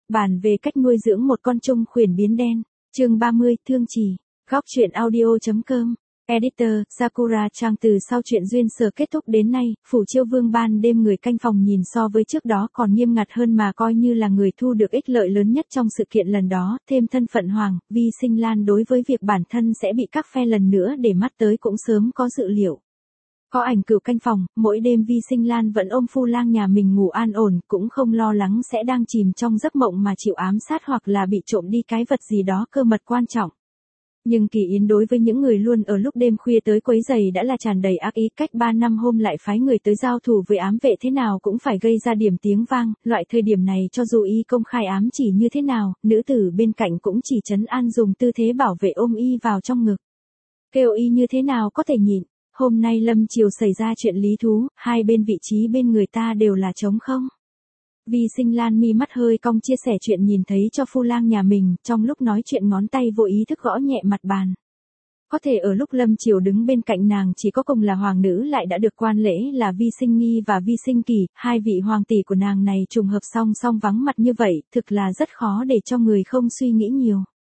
Bàn về cách nuôi dưỡng một con trung khuyển biến đen. Chương 30, Thương Trì. Góc truyện audio.com. Editor, Sakura Trang. Từ sau chuyện duyên sở kết thúc đến nay, Phủ Chiêu Vương ban đêm người canh phòng nhìn so với trước đó còn nghiêm ngặt hơn mà coi như là người thu được ích lợi lớn nhất trong sự kiện lần đó, thêm thân phận hoàng, Vi Sinh Lan đối với việc bản thân sẽ bị các phe lần nữa để mắt tới cũng sớm có dự liệu. Có ảnh cửu canh phòng, mỗi đêm Vi Sinh Lan vẫn ôm Phu Lang nhà mình ngủ an ổn, cũng không lo lắng sẽ đang chìm trong giấc mộng mà chịu ám sát hoặc là bị trộm đi cái vật gì đó cơ mật quan trọng. Nhưng Kỳ Yến đối với những người luôn ở lúc đêm khuya tới quấy rầy đã là tràn đầy ác ý, cách 3 năm hôm lại phái người tới giao thủ với ám vệ thế nào cũng phải gây ra điểm tiếng vang, loại thời điểm này cho dù y công khai ám chỉ như thế nào, nữ tử bên cạnh cũng chỉ trấn an dùng tư thế bảo vệ ôm y vào trong ngực. Kêu y như thế nào có thể nhịn. Hôm nay lâm chiều xảy ra chuyện lý thú, hai bên vị trí bên người ta đều là trống không. Vi Sinh Lan mi mắt hơi cong chia sẻ chuyện nhìn thấy cho Phu Lang nhà mình, trong lúc nói chuyện ngón tay vô ý thức gõ nhẹ mặt bàn. Có thể ở lúc lâm chiều đứng bên cạnh nàng chỉ có cùng là hoàng nữ lại đã được quan lễ là Vi Sinh Nghi và Vi Sinh Kỳ, hai vị hoàng tỷ của nàng này trùng hợp song song vắng mặt như vậy, thực là rất khó để cho người không suy nghĩ nhiều.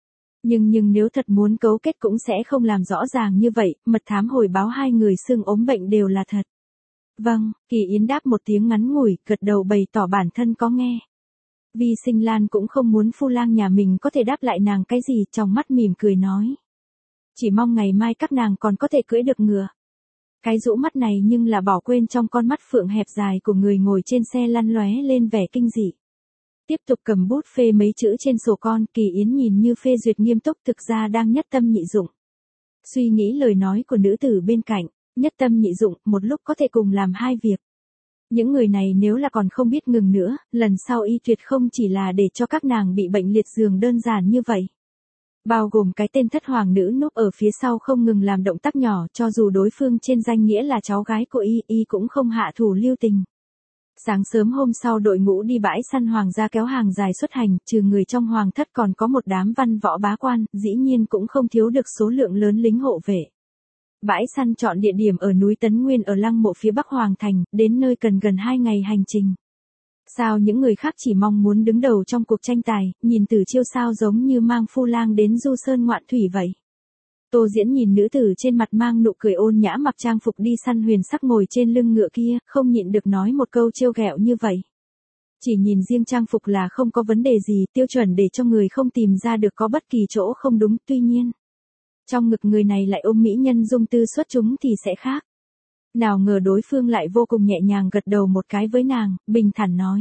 Nhưng nếu thật muốn cấu kết cũng sẽ không làm rõ ràng như vậy, mật thám hồi báo hai người xưng ốm bệnh đều là thật. Vâng, Kỳ Yến đáp một tiếng ngắn ngủi, gật đầu bày tỏ bản thân có nghe. Vi Sinh Lan cũng không muốn Phu Lang nhà mình có thể đáp lại nàng cái gì, trong mắt mỉm cười nói. Chỉ mong ngày mai các nàng còn có thể cưỡi được ngựa. Cái rũ mắt này nhưng là bỏ quên trong con mắt phượng hẹp dài của người ngồi trên xe lăn lóe lên vẻ kinh dị. Tiếp tục cầm bút phê mấy chữ trên sổ con, Kỳ Yến nhìn như phê duyệt nghiêm túc thực ra đang nhất tâm nhị dụng. Suy nghĩ lời nói của nữ tử bên cạnh, nhất tâm nhị dụng, một lúc có thể cùng làm hai việc. Những người này nếu là còn không biết ngừng nữa, lần sau y tuyệt không chỉ là để cho các nàng bị bệnh liệt giường đơn giản như vậy. Bao gồm cái tên thất hoàng nữ núp ở phía sau không ngừng làm động tác nhỏ, cho dù đối phương trên danh nghĩa là cháu gái của y cũng không hạ thủ lưu tình. Sáng sớm hôm sau đội ngũ đi bãi săn hoàng gia kéo hàng dài xuất hành, trừ người trong hoàng thất còn có một đám văn võ bá quan, dĩ nhiên cũng không thiếu được số lượng lớn lính hộ vệ. Bãi săn chọn địa điểm ở núi Tấn Nguyên ở lăng mộ phía bắc hoàng thành, đến nơi cần gần 2 ngày hành trình. Sao những người khác chỉ mong muốn đứng đầu trong cuộc tranh tài, nhìn Tử Chiêu sao giống như mang Phu Lang đến du sơn ngoạn thủy vậy. Tô Diễn nhìn nữ tử trên mặt mang nụ cười ôn nhã mặc trang phục đi săn huyền sắc ngồi trên lưng ngựa kia, không nhịn được nói một câu trêu ghẹo như vậy. Chỉ nhìn riêng trang phục là không có vấn đề gì, tiêu chuẩn để cho người không tìm ra được có bất kỳ chỗ không đúng, tuy nhiên. Trong ngực người này lại ôm mỹ nhân dung tư xuất chúng thì sẽ khác. Nào ngờ đối phương lại vô cùng nhẹ nhàng gật đầu một cái với nàng, bình thản nói.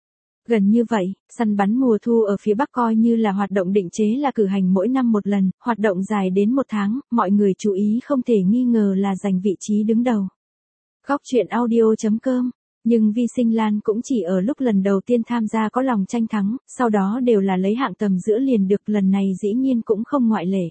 Gần như vậy, săn bắn mùa thu ở phía Bắc coi như là hoạt động định chế là cử hành mỗi năm một lần, hoạt động dài đến 1 tháng, mọi người chú ý không thể nghi ngờ là giành vị trí đứng đầu. Góc truyện audio.com. Nhưng Vi Sinh Lan cũng chỉ ở lúc lần đầu tiên tham gia có lòng tranh thắng, sau đó đều là lấy hạng tầm giữa liền được, lần này dĩ nhiên cũng không ngoại lệ.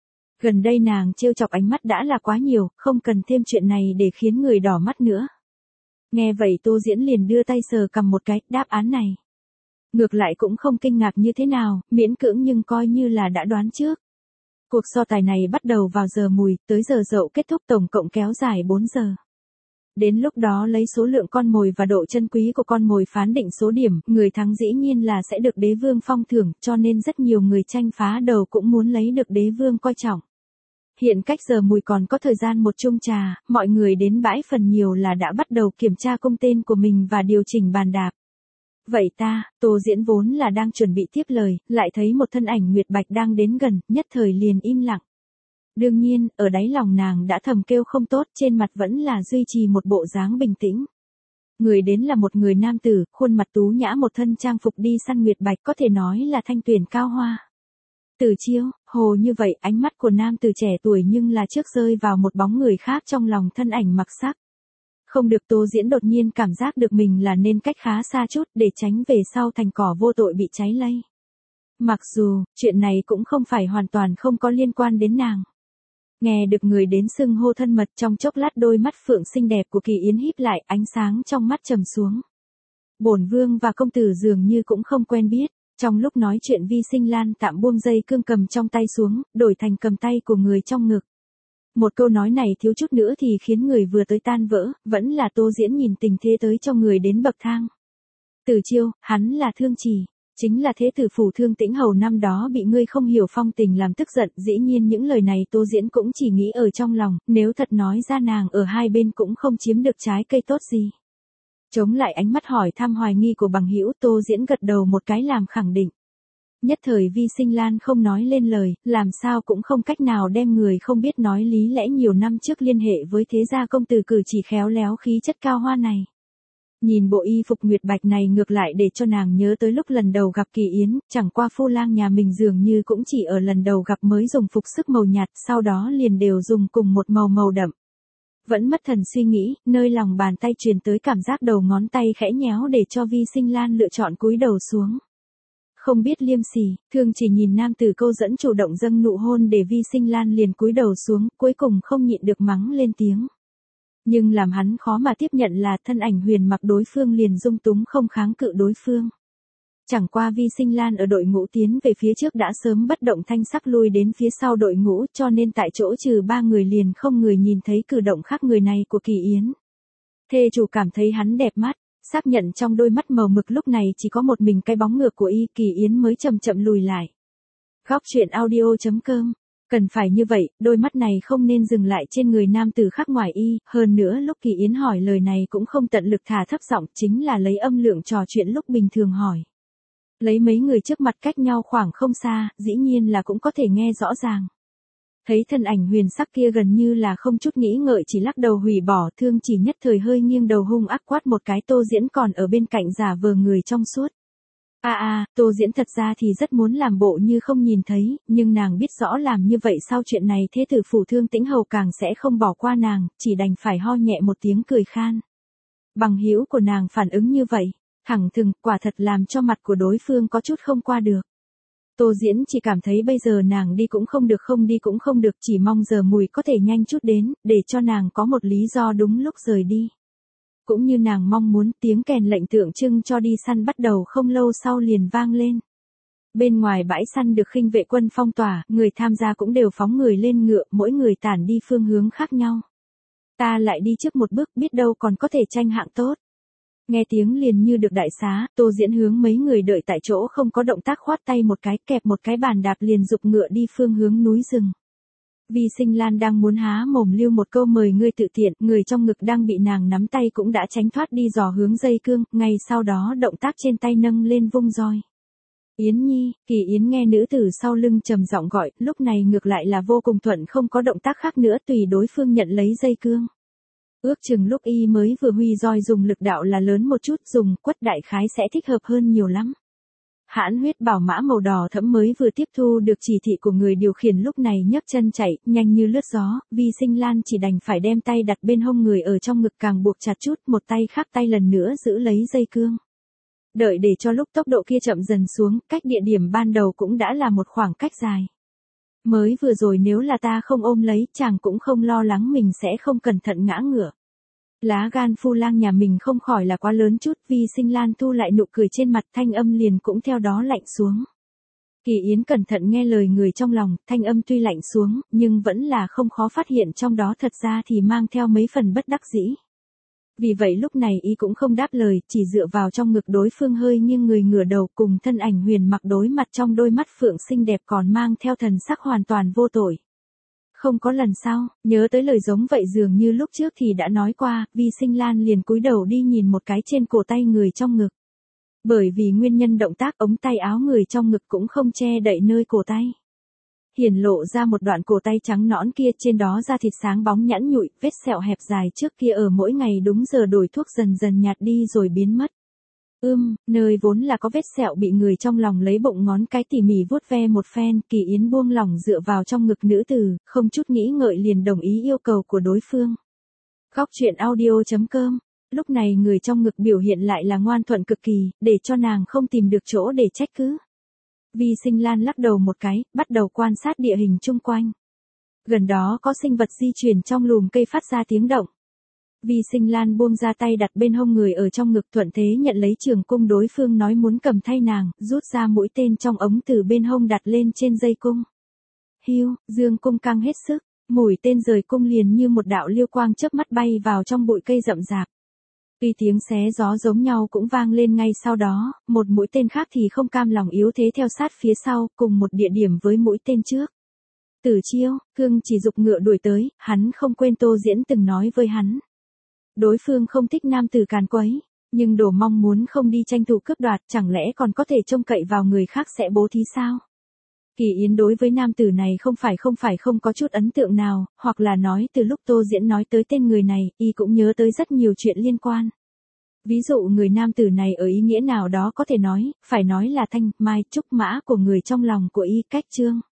Gần đây nàng trêu chọc ánh mắt đã là quá nhiều, không cần thêm chuyện này để khiến người đỏ mắt nữa. Nghe vậy Tô Diễn liền đưa tay sờ cầm một cái, đáp án này. Ngược lại cũng không kinh ngạc như thế nào, miễn cưỡng nhưng coi như là đã đoán trước. Cuộc so tài này bắt đầu vào giờ mùi, tới giờ dậu kết thúc tổng cộng kéo dài 4 giờ. Đến lúc đó lấy số lượng con mồi và độ chân quý của con mồi phán định số điểm, người thắng dĩ nhiên là sẽ được đế vương phong thưởng, cho nên rất nhiều người tranh phá đầu cũng muốn lấy được đế vương coi trọng. Hiện cách giờ mùi còn có thời gian một chung trà, mọi người đến bãi phần nhiều là đã bắt đầu kiểm tra cung tên của mình và điều chỉnh bàn đạp. Vậy ta, Tô Diễn vốn là đang chuẩn bị tiếp lời, lại thấy một thân ảnh Nguyệt Bạch đang đến gần, nhất thời liền im lặng. Đương nhiên, ở đáy lòng nàng đã thầm kêu không tốt, trên mặt vẫn là duy trì một bộ dáng bình tĩnh. Người đến là một người nam tử, khuôn mặt tú nhã, một thân trang phục đi săn Nguyệt Bạch, có thể nói là thanh tuyển cao hoa. Tử Chiêu, hồ như vậy, ánh mắt của nam tử trẻ tuổi nhưng là trước rơi vào một bóng người khác trong lòng thân ảnh mặc sắc. Không được, Tô Diễn đột nhiên cảm giác được mình là nên cách khá xa chút để tránh về sau thành cỏ vô tội bị cháy lây. Mặc dù, chuyện này cũng không phải hoàn toàn không có liên quan đến nàng. Nghe được người đến xưng hô thân mật, trong chốc lát đôi mắt phượng xinh đẹp của Kỳ Yến híp lại, ánh sáng trong mắt trầm xuống. Bổn vương và công tử dường như cũng không quen biết. Trong lúc nói chuyện Vi Sinh Lan tạm buông dây cương cầm trong tay xuống, đổi thành cầm tay của người trong ngực. Một câu nói này thiếu chút nữa thì khiến người vừa tới tan vỡ, vẫn là Tô Diễn nhìn tình thế tới cho người đến bậc thang. Tử Chiêu, hắn là Thương Trì. Chính là thế tử phủ Thương Tĩnh Hầu năm đó bị ngươi không hiểu phong tình làm tức giận, dĩ nhiên những lời này Tô Diễn cũng chỉ nghĩ ở trong lòng, nếu thật nói ra nàng ở hai bên cũng không chiếm được trái cây tốt gì. Chống lại ánh mắt hỏi thăm hoài nghi của bằng hữu, Tô Diễn gật đầu một cái làm khẳng định. Nhất thời Vi Sinh Lan không nói lên lời, làm sao cũng không cách nào đem người không biết nói lý lẽ nhiều năm trước liên hệ với thế gia công tử cử chỉ khéo léo khí chất cao hoa này. Nhìn bộ y phục nguyệt bạch này ngược lại để cho nàng nhớ tới lúc lần đầu gặp Kỳ Yến, chẳng qua phu lang nhà mình dường như cũng chỉ ở lần đầu gặp mới dùng phục sức màu nhạt, sau đó liền đều dùng cùng một màu màu đậm. Vẫn mất thần suy nghĩ, nơi lòng bàn tay truyền tới cảm giác đầu ngón tay khẽ nhéo để cho Vi Sinh Lan lựa chọn cúi đầu xuống. Không biết liêm sỉ, Thương chỉ nhìn nam tử câu dẫn chủ động dâng nụ hôn để Vi Sinh Lan liền cúi đầu xuống, cuối cùng không nhịn được mắng lên tiếng. Nhưng làm hắn khó mà tiếp nhận là thân ảnh Huyền Mặc đối phương liền dung túng không kháng cự đối phương. Chẳng qua Vi Sinh Lan ở đội ngũ tiến về phía trước đã sớm bất động thanh sắc lui đến phía sau đội ngũ, cho nên tại chỗ trừ ba người liền không người nhìn thấy cử động khác người này của Kỳ Yến. Thê chủ cảm thấy hắn đẹp mắt, xác nhận trong đôi mắt màu mực lúc này chỉ có một mình cái bóng ngược của y, Kỳ Yến mới chậm chậm lùi lại. Góc truyện audio.com. Cần phải như vậy, đôi mắt này không nên dừng lại trên người nam tử khác ngoài y, hơn nữa lúc Kỳ Yến hỏi lời này cũng không tận lực thả thấp giọng, chính là lấy âm lượng trò chuyện lúc bình thường hỏi. Lấy mấy người trước mặt cách nhau khoảng không xa, dĩ nhiên là cũng có thể nghe rõ ràng. Thấy thân ảnh huyền sắc kia gần như là không chút nghĩ ngợi chỉ lắc đầu hủy bỏ, Thương chỉ nhất thời hơi nghiêng đầu hung ác quát một cái. Tô Diễn còn ở bên cạnh giả vờ người trong suốt. Tô Diễn thật ra thì rất muốn làm bộ như không nhìn thấy, nhưng nàng biết rõ làm như vậy sau chuyện này thế tử phủ Thương Tĩnh Hầu càng sẽ không bỏ qua nàng, chỉ đành phải ho nhẹ một tiếng cười khan. Bằng hữu của nàng phản ứng như vậy, thẳng thừng, quả thật làm cho mặt của đối phương có chút không qua được. Tô Diễn chỉ cảm thấy bây giờ nàng đi cũng không được, không đi cũng không được, chỉ mong giờ mùi có thể nhanh chút đến, để cho nàng có một lý do đúng lúc rời đi. Cũng như nàng mong muốn, tiếng kèn lệnh tượng trưng cho đi săn bắt đầu không lâu sau liền vang lên. Bên ngoài bãi săn được khinh vệ quân phong tỏa, người tham gia cũng đều phóng người lên ngựa, mỗi người tản đi phương hướng khác nhau. Ta lại đi trước một bước, biết đâu còn có thể tranh hạng tốt. Nghe tiếng liền như được đại xá, Tô Diễn hướng mấy người đợi tại chỗ không có động tác khoát tay một cái, kẹp một cái bàn đạp liền giục ngựa đi phương hướng núi rừng. Vi Sinh Lan đang muốn há mồm lưu một câu mời ngươi tự tiện, người trong ngực đang bị nàng nắm tay cũng đã tránh thoát đi dò hướng dây cương, ngay sau đó động tác trên tay nâng lên vung roi. Yến Nhi, Kỳ Yến nghe nữ tử sau lưng trầm giọng gọi, lúc này ngược lại là vô cùng thuận, không có động tác khác nữa, tùy đối phương nhận lấy dây cương. Ước chừng lúc y mới vừa huy roi dùng lực đạo là lớn một chút, dùng quất đại khái sẽ thích hợp hơn nhiều lắm. Hãn huyết bảo mã màu đỏ thẫm mới vừa tiếp thu được chỉ thị của người điều khiển lúc này nhấc chân chạy, nhanh như lướt gió, Vi Sinh Lan chỉ đành phải đem tay đặt bên hông người ở trong ngực càng buộc chặt chút, một tay khác tay lần nữa giữ lấy dây cương. Đợi để cho lúc tốc độ kia chậm dần xuống, cách địa điểm ban đầu cũng đã là một khoảng cách dài. Mới vừa rồi nếu là ta không ôm lấy, chàng cũng không lo lắng mình sẽ không cẩn thận ngã ngửa. Lá gan phu lang nhà mình không khỏi là quá lớn chút, Vi Sinh Lan thu lại nụ cười trên mặt, thanh âm liền cũng theo đó lạnh xuống. Kỳ Yến cẩn thận nghe lời người trong lòng, thanh âm tuy lạnh xuống, nhưng vẫn là không khó phát hiện trong đó thật ra thì mang theo mấy phần bất đắc dĩ. Vì vậy lúc này y cũng không đáp lời, chỉ dựa vào trong ngực đối phương hơi nghiêng người ngửa đầu, cùng thân ảnh Huyền Mặc đối mặt, trong đôi mắt phượng xinh đẹp còn mang theo thần sắc hoàn toàn vô tội. Không có lần sau, nhớ tới lời giống vậy dường như lúc trước thì đã nói qua, Vi Sinh Lan liền cúi đầu đi nhìn một cái trên cổ tay người trong ngực. Bởi vì nguyên nhân động tác, ống tay áo người trong ngực cũng không che đậy nơi cổ tay. Hiển lộ ra một đoạn cổ tay trắng nõn kia, trên đó da thịt sáng bóng nhẵn nhụi, vết sẹo hẹp dài trước kia ở mỗi ngày đúng giờ đổi thuốc dần dần nhạt đi rồi biến mất. Nơi vốn là có vết sẹo bị người trong lòng lấy bụng ngón cái tỉ mỉ vuốt ve một phen, Kỳ Yến buông lỏng dựa vào trong ngực nữ tử, không chút nghĩ ngợi liền đồng ý yêu cầu của đối phương. Góc truyện audio.com. Lúc này người trong ngực biểu hiện lại là ngoan thuận cực kỳ, để cho nàng không tìm được chỗ để trách cứ. Vi Sinh Lan lắc đầu một cái, bắt đầu quan sát địa hình chung quanh. Gần đó có sinh vật di chuyển trong lùm cây phát ra tiếng động. Vi Sinh Lan buông ra tay đặt bên hông người ở trong ngực, thuận thế nhận lấy trường cung đối phương nói muốn cầm thay nàng, rút ra mũi tên trong ống từ bên hông đặt lên trên dây cung. Hiu, dương cung căng hết sức, mũi tên rời cung liền như một đạo liêu quang chớp mắt bay vào trong bụi cây rậm rạp. Tuy tiếng xé gió giống nhau cũng vang lên ngay sau đó, một mũi tên khác thì không cam lòng yếu thế theo sát phía sau, cùng một địa điểm với mũi tên trước. Tử Chiêu, Cương chỉ dục ngựa đuổi tới, hắn không quên Tô Diễn từng nói với hắn. Đối phương không thích nam tử càn quấy, nhưng Đổ mong muốn không đi tranh thủ cướp đoạt, chẳng lẽ còn có thể trông cậy vào người khác sẽ bố thí sao? Kỳ Yến đối với nam tử này không phải không có chút ấn tượng nào, hoặc là nói từ lúc Tô Diễn nói tới tên người này, y cũng nhớ tới rất nhiều chuyện liên quan. Ví dụ người nam tử này ở ý nghĩa nào đó có thể nói, phải nói là thanh, mai, trúc mã của người trong lòng của y, cách Trương.